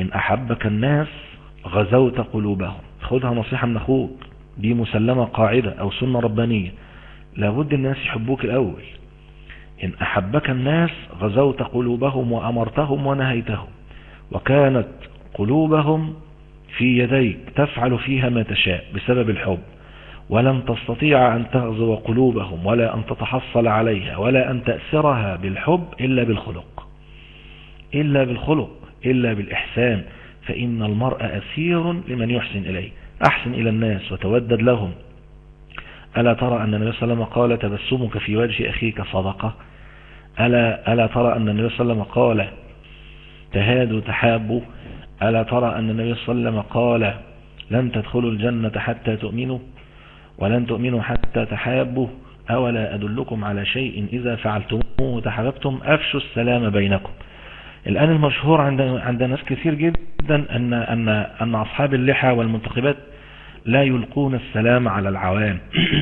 إن أحبك الناس غزوت قلوبهم. خدها نصيحة من أخوك، دي مسلمة قاعدة أو سنة ربانية، لابد الناس يحبوك الأول. إن أحبك الناس غزوت قلوبهم وأمرتهم ونهيتهم، وكانت قلوبهم في يديك تفعل فيها ما تشاء بسبب الحب، ولن تستطيع أن تغزو قلوبهم ولا أن تتحصل عليها ولا أن تأثرها بالحب إلا بالخلق، إلا بالخلق، إلا بالإحسان. فإن المرء أسير لمن يحسن إليه. أحسن إلى الناس وتودد لهم. ألا ترى أن النبي صلى الله عليه وسلم قال تبسمك في وجه أخيك صدقة؟ ألا ترى أن النبي صلى الله عليه وسلم قال تهادوا تحابوا؟ ألا ترى أن النبي صلى الله عليه وسلم قال لن تدخلوا الجنة حتى تؤمنوا ولن تؤمنوا حتى تحابوا؟ أولا أدلكم على شيء إذا فعلتموه تحاببتم؟ أفشوا السلام بينكم. الآن المشهور عند ناس كثير جدا أن أصحاب اللحى والمنتقبات لا يلقون السلام على العوام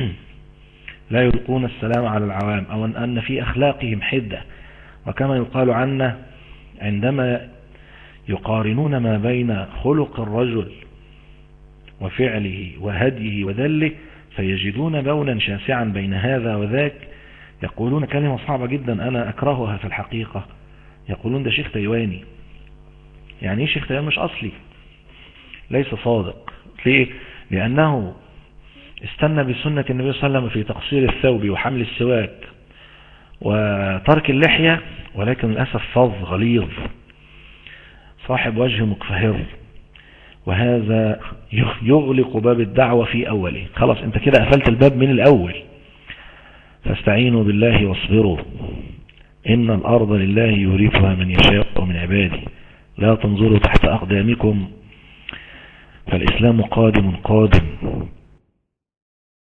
لا يلقون السلام على العوام، أو أن في أخلاقهم حدة. وكما يقال عنا عندما يقارنون ما بين خلق الرجل وفعله وهديه وذله فيجدون بونا شاسعا بين هذا وذاك. يقولون كلمة صعبة جدا أنا أكرهها في الحقيقة، يقولون ده شيخ تايواني. يعني ايه شيخ تايواني؟ مش أصلي، ليس صادق. ليه؟ لأنه استنى بسنة النبي صلى الله عليه وسلم في تقصير الثوب وحمل السواك وترك اللحية، ولكن للأسف فظ غليظ صاحب وجه مكفهر، وهذا يغلق باب الدعوة في أوله. خلاص انت كده قفلت الباب من الأول. فاستعينوا بالله واصبروا إن الأرض لله يورثها من يشاء من عباده، لا تنظروا تحت أقدامكم فالإسلام قادم قادم